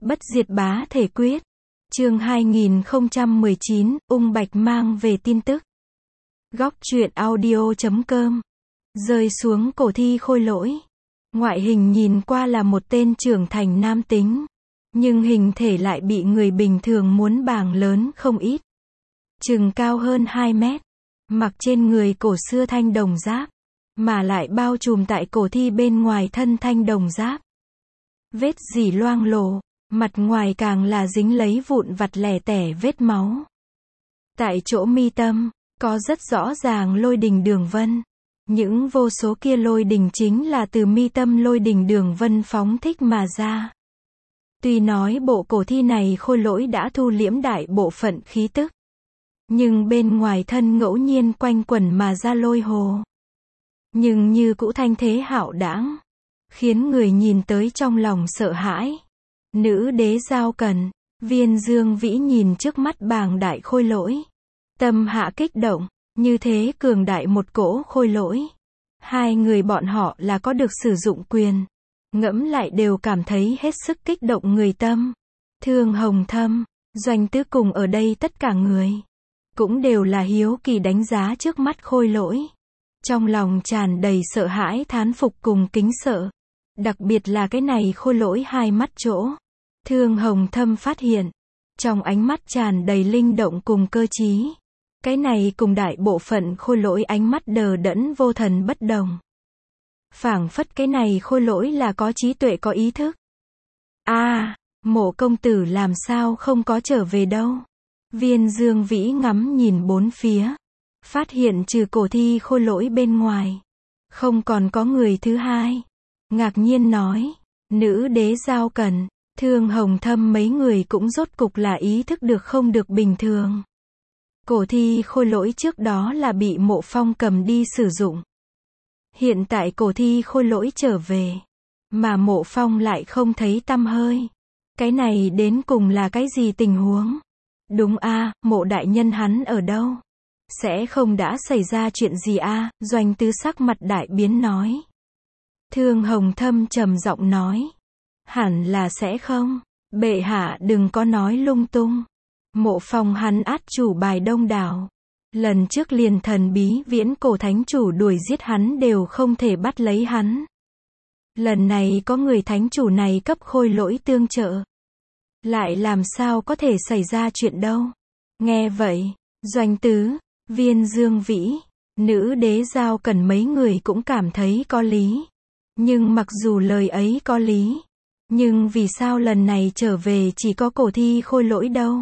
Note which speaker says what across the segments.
Speaker 1: Bất diệt bá thể quyết. Chương 2019, Ung Bạch mang về tin tức. Góc truyện audio.com. Rơi xuống cổ thi khôi lỗi. Ngoại hình nhìn qua là một tên trưởng thành nam tính, nhưng hình thể lại bị người bình thường muốn bàng lớn không ít. Chừng cao hơn 2 mét. Mặc trên người cổ xưa thanh đồng giáp, mà lại bao trùm tại cổ thi bên ngoài thân thanh đồng giáp. Vết rỉ loang lổ, mặt ngoài càng là dính lấy vụn vặt lẻ tẻ vết máu. Tại chỗ mi tâm, có rất rõ ràng lôi đình đường vân. Những vô số kia lôi đình chính là từ mi tâm lôi đình đường vân phóng thích mà ra. Tuy nói bộ cổ thi này khôi lỗi đã thu liễm đại bộ phận khí tức, nhưng bên ngoài thân ngẫu nhiên quanh quẩn mà ra lôi hồ. Nhưng như cũ thanh thế hạo đãng, khiến người nhìn tới trong lòng sợ hãi. Nữ đế Giao Cần, Viên Dương Vĩ nhìn trước mắt bàng đại khôi lỗi, tâm hạ kích động, như thế cường đại một cỗ khôi lỗi. Hai người bọn họ là có được sử dụng quyền, ngẫm lại đều cảm thấy hết sức kích động người tâm. Thương Hồng Thâm, Doanh Tứ cùng ở đây tất cả người, cũng đều là hiếu kỳ đánh giá trước mắt khôi lỗi. Trong lòng tràn đầy sợ hãi thán phục cùng kính sợ. Đặc biệt là cái này khôi lỗi hai mắt chỗ. Thương Hồng Thâm phát hiện, trong ánh mắt tràn đầy linh động cùng cơ trí. Cái này cùng đại bộ phận khôi lỗi ánh mắt đờ đẫn vô thần bất đồng. Phảng phất cái này khôi lỗi là có trí tuệ có ý thức. Mộ công tử làm sao không có trở về đâu. Viên Dương Vĩ ngắm nhìn bốn phía, phát hiện trừ cổ thi khôi lỗi bên ngoài, không còn có người thứ hai. Ngạc nhiên nói, nữ đế Giao Cần, Thương Hồng Thâm mấy người cũng rốt cục là ý thức được không được bình thường. Cổ thi khôi lỗi trước đó là bị Mộ Phong cầm đi sử dụng. Hiện tại cổ thi khôi lỗi trở về, mà Mộ Phong lại không thấy tăm hơi. Cái này đến cùng là cái gì tình huống? Đúng Mộ đại nhân hắn ở đâu? Sẽ không đã xảy ra chuyện gì Doanh Tứ sắc mặt đại biến nói. Thương Hồng Thâm trầm giọng nói. Hẳn là sẽ không. Bệ hạ đừng có nói lung tung. Mộ Phong hắn át chủ bài đông đảo. Lần trước liền thần bí viễn cổ thánh chủ đuổi giết hắn đều không thể bắt lấy hắn. Lần này có người thánh chủ này cấp khôi lỗi tương trợ, lại làm sao có thể xảy ra chuyện đâu. Nghe vậy, Doanh Tứ, Viên Dương Vĩ, nữ đế Giao Cần mấy người cũng cảm thấy có lý. Nhưng mặc dù lời ấy có lý, nhưng vì sao lần này trở về chỉ có cổ thi khôi lỗi đâu?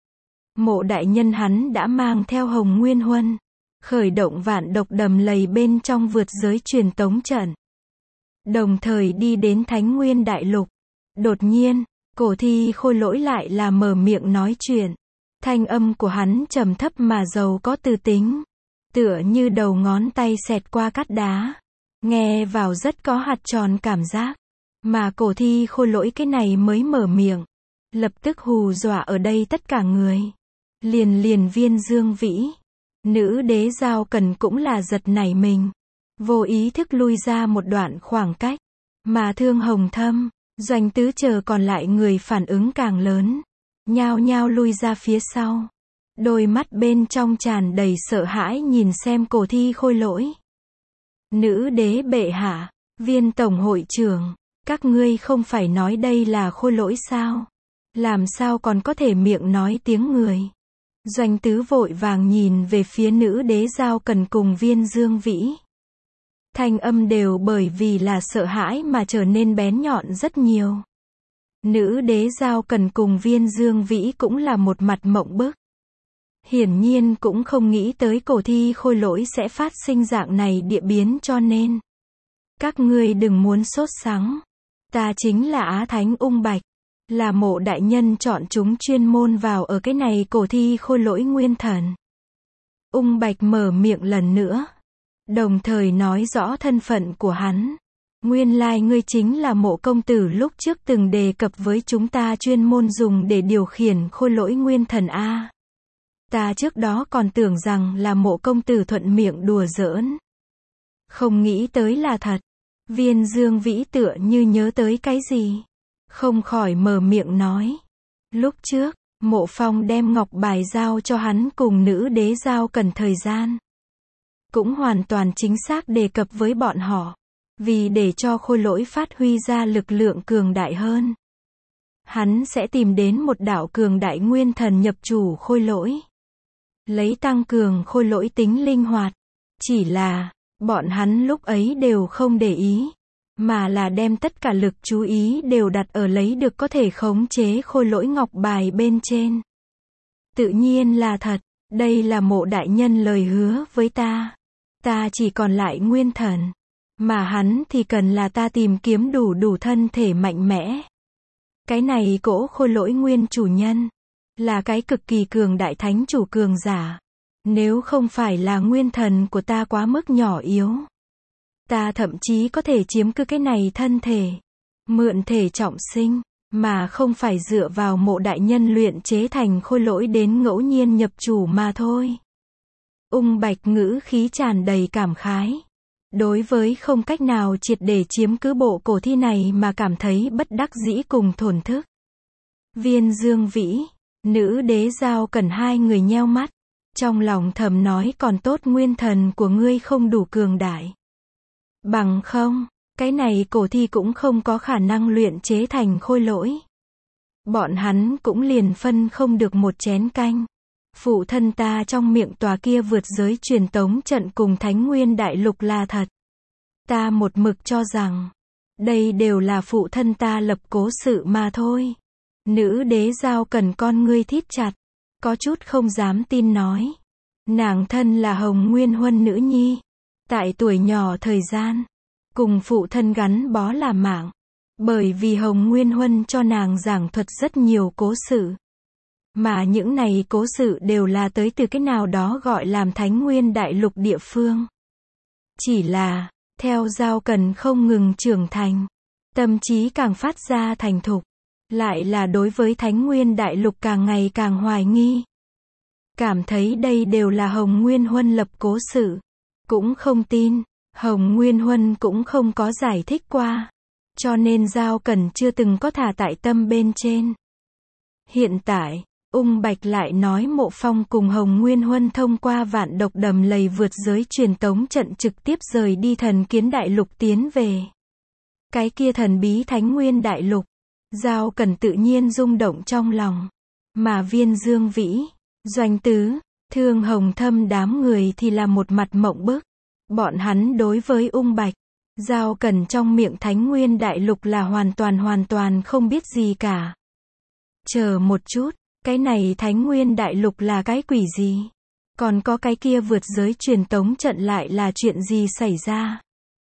Speaker 1: Mộ đại nhân hắn đã mang theo Hồng Nguyên Huân, khởi động vạn độc đầm lầy bên trong vượt giới truyền tống trận, đồng thời đi đến Thánh Nguyên Đại Lục. Đột nhiên, cổ thi khôi lỗi lại là mở miệng nói chuyện. Thanh âm của hắn trầm thấp mà giàu có tư tính, tựa như đầu ngón tay xẹt qua cát đá, nghe vào rất có hạt tròn cảm giác. Mà cổ thi khôi lỗi cái này mới mở miệng, lập tức hù dọa ở đây tất cả người. Liền Viên Dương Vĩ, nữ đế Giao Cần cũng là giật nảy mình, vô ý thức lui ra một đoạn khoảng cách. Mà Thương Hồng Thâm, Doanh Tứ chờ còn lại người phản ứng càng lớn, nhao nhao lui ra phía sau, đôi mắt bên trong tràn đầy sợ hãi nhìn xem cổ thi khôi lỗi. Nữ đế bệ hạ, Viên tổng hội trưởng, các ngươi không phải nói đây là khôi lỗi sao? Làm sao còn có thể miệng nói tiếng người? Doanh Tứ vội vàng nhìn về phía nữ đế Giao Cần cùng Viên Dương Vĩ. Thanh âm đều bởi vì là sợ hãi mà trở nên bén nhọn rất nhiều. Nữ đế Giao Cần cùng Viên Dương Vĩ cũng là một mặt mộng bức. Hiển nhiên cũng không nghĩ tới cổ thi khôi lỗi sẽ phát sinh dạng này địa biến cho nên. Các ngươi đừng muốn sốt sắng. Ta chính là Á Thánh Ung Bạch. Là Mộ đại nhân chọn chúng chuyên môn vào ở cái này cổ thi khôi lỗi nguyên thần. Ung Bạch mở miệng lần nữa, đồng thời nói rõ thân phận của hắn. Nguyên lai ngươi chính là Mộ công tử lúc trước từng đề cập với chúng ta chuyên môn dùng để điều khiển khôi lỗi nguyên thần Ta trước đó còn tưởng rằng là Mộ công tử thuận miệng đùa giỡn, không nghĩ tới là thật. Viên Dương Vĩ tựa như nhớ tới cái gì, không khỏi mở miệng nói. Lúc trước, Mộ Phong đem ngọc bài giao cho hắn cùng nữ đế giao cần thời gian. Cũng hoàn toàn chính xác đề cập với bọn họ. Vì để cho khôi lỗi phát huy ra lực lượng cường đại hơn. Hắn sẽ tìm đến một đạo cường đại nguyên thần nhập chủ khôi lỗi. Lấy tăng cường khôi lỗi tính linh hoạt. Chỉ là, bọn hắn lúc ấy đều không để ý. Mà là đem tất cả lực chú ý đều đặt ở lấy được có thể khống chế khôi lỗi ngọc bài bên trên. Tự nhiên là thật, đây là Mộ đại nhân lời hứa với ta. Ta chỉ còn lại nguyên thần. Mà hắn thì cần là ta tìm kiếm đủ thân thể mạnh mẽ. Cái này cỗ khôi lỗi nguyên chủ nhân. Là cái cực kỳ cường đại thánh chủ cường giả. Nếu không phải là nguyên thần của ta quá mức nhỏ yếu. Ta thậm chí có thể chiếm cứ cái này thân thể. Mượn thể trọng sinh. Mà không phải dựa vào Mộ đại nhân luyện chế thành khôi lỗi đến ngẫu nhiên nhập chủ mà thôi. Ung Bạch ngữ khí tràn đầy cảm khái. Đối với không cách nào triệt để chiếm cứ bộ cổ thi này mà cảm thấy bất đắc dĩ cùng thổn thức. Viên Dương Vĩ, nữ đế Giao Cần hai người nheo mắt. Trong lòng thầm nói còn tốt nguyên thần của ngươi không đủ cường đại. Bằng không, cái này cổ thi cũng không có khả năng luyện chế thành khôi lỗi. Bọn hắn cũng liền phân không được một chén canh. Phụ thân ta trong miệng tòa kia vượt giới truyền tống trận cùng Thánh Nguyên Đại Lục là thật. Ta một mực cho rằng, đây đều là phụ thân ta lập cố sự mà thôi. Nữ đế Giao Cần con ngươi thít chặt, có chút không dám tin nói. Nàng thân là Hồng Nguyên Huân nữ nhi. Tại tuổi nhỏ thời gian, cùng phụ thân gắn bó là mạng. Bởi vì Hồng Nguyên Huân cho nàng giảng thuật rất nhiều cố sự. Mà những này cố sự đều là tới từ cái nào đó gọi làm Thánh Nguyên Đại Lục địa phương. Chỉ là, theo Giao Cần không ngừng trưởng thành, tâm trí càng phát ra thành thục, lại là đối với Thánh Nguyên Đại Lục càng ngày càng hoài nghi. Cảm thấy đây đều là Hồng Nguyên Huân lập cố sự. Cũng không tin, Hồng Nguyên Huân cũng không có giải thích qua. Cho nên Giao Cần chưa từng có thả tại tâm bên trên. Hiện tại, Ung Bạch lại nói Mộ Phong cùng Hồng Nguyên Huân thông qua vạn độc đầm lầy vượt giới truyền tống trận trực tiếp rời đi Thần Kiến Đại Lục tiến về. Cái kia thần bí Thánh Nguyên Đại Lục. Giao Cần tự nhiên rung động trong lòng. Mà Viên Dương Vĩ, Doanh Tứ, Thương Hồng Thâm đám người thì là một mặt mộng bức. Bọn hắn đối với Ung Bạch, Giao Cần trong miệng Thánh Nguyên Đại Lục là hoàn toàn không biết gì cả. Chờ một chút. Cái này Thánh Nguyên Đại Lục là cái quỷ gì? Còn có cái kia vượt giới truyền tống trận lại là chuyện gì xảy ra?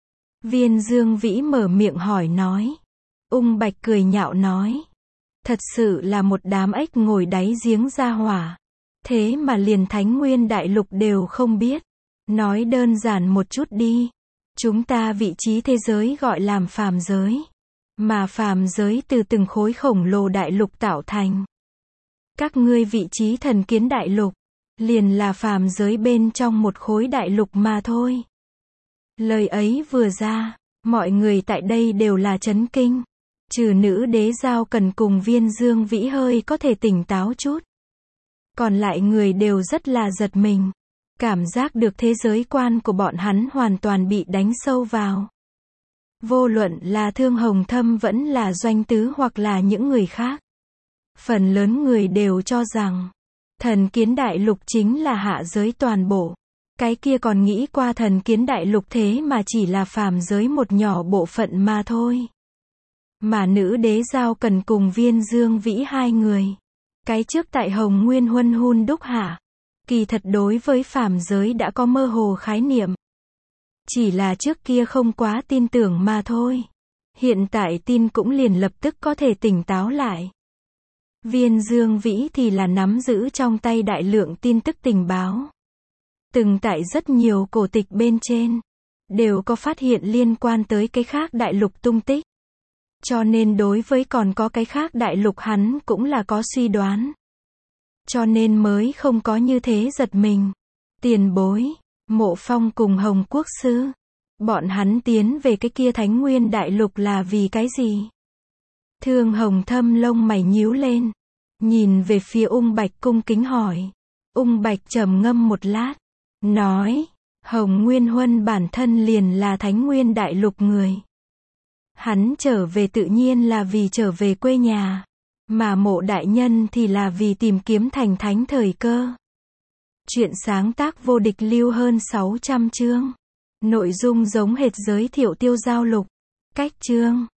Speaker 1: Viên Dương Vĩ mở miệng hỏi nói. Ung Bạch cười nhạo nói. Thật sự là một đám ếch ngồi đáy giếng ra hỏa. Thế mà liền Thánh Nguyên Đại Lục đều không biết. Nói đơn giản một chút đi. Chúng ta vị trí thế giới gọi làm phàm giới. Mà phàm giới từ từng khối khổng lồ đại lục tạo thành. Các ngươi vị trí Thần Kiến Đại Lục, liền là phàm giới bên trong một khối đại lục mà thôi. Lời ấy vừa ra, mọi người tại đây đều là chấn kinh. Trừ nữ đế Giao Cần cùng Viên Dương Vĩ hơi có thể tỉnh táo chút. Còn lại người đều rất là giật mình. Cảm giác được thế giới quan của bọn hắn hoàn toàn bị đánh sâu vào. Vô luận là Thương Hồng Thâm vẫn là Doanh Tứ hoặc là những người khác. Phần lớn người đều cho rằng, Thần Kiến Đại Lục chính là hạ giới toàn bộ. Cái kia còn nghĩ qua Thần Kiến Đại Lục thế mà chỉ là phàm giới một nhỏ bộ phận mà thôi. Mà nữ đế Giao Cần cùng Viên Dương Vĩ hai người. Cái trước tại Hồng Nguyên Huân hun đúc hạ. Kỳ thật đối với phàm giới đã có mơ hồ khái niệm. Chỉ là trước kia không quá tin tưởng mà thôi. Hiện tại tin cũng liền lập tức có thể tỉnh táo lại. Viên Dương Vĩ thì là nắm giữ trong tay đại lượng tin tức tình báo. Từng tại rất nhiều cổ tịch bên trên, đều có phát hiện liên quan tới cái khác đại lục tung tích. Cho nên đối với còn có cái khác đại lục hắn cũng là có suy đoán. Cho nên mới không có như thế giật mình. Tiền bối, Mộ Phong cùng Hồng Quốc Sư, bọn hắn tiến về cái kia Thánh Nguyên Đại Lục là vì cái gì? Thương Hồng thâm lông mày nhíu lên, nhìn về phía Ung Bạch cung kính hỏi. Ung Bạch trầm ngâm một lát, nói, Hồng Nguyên Huân bản thân liền là Thánh Nguyên Đại Lục người. Hắn trở về tự nhiên là vì trở về quê nhà, mà Mộ đại nhân thì là vì tìm kiếm thành thánh thời cơ. Chuyện sáng tác vô địch lưu hơn 600 chương. Nội dung giống hệt giới thiệu Tiêu Giao Lục. Cách chương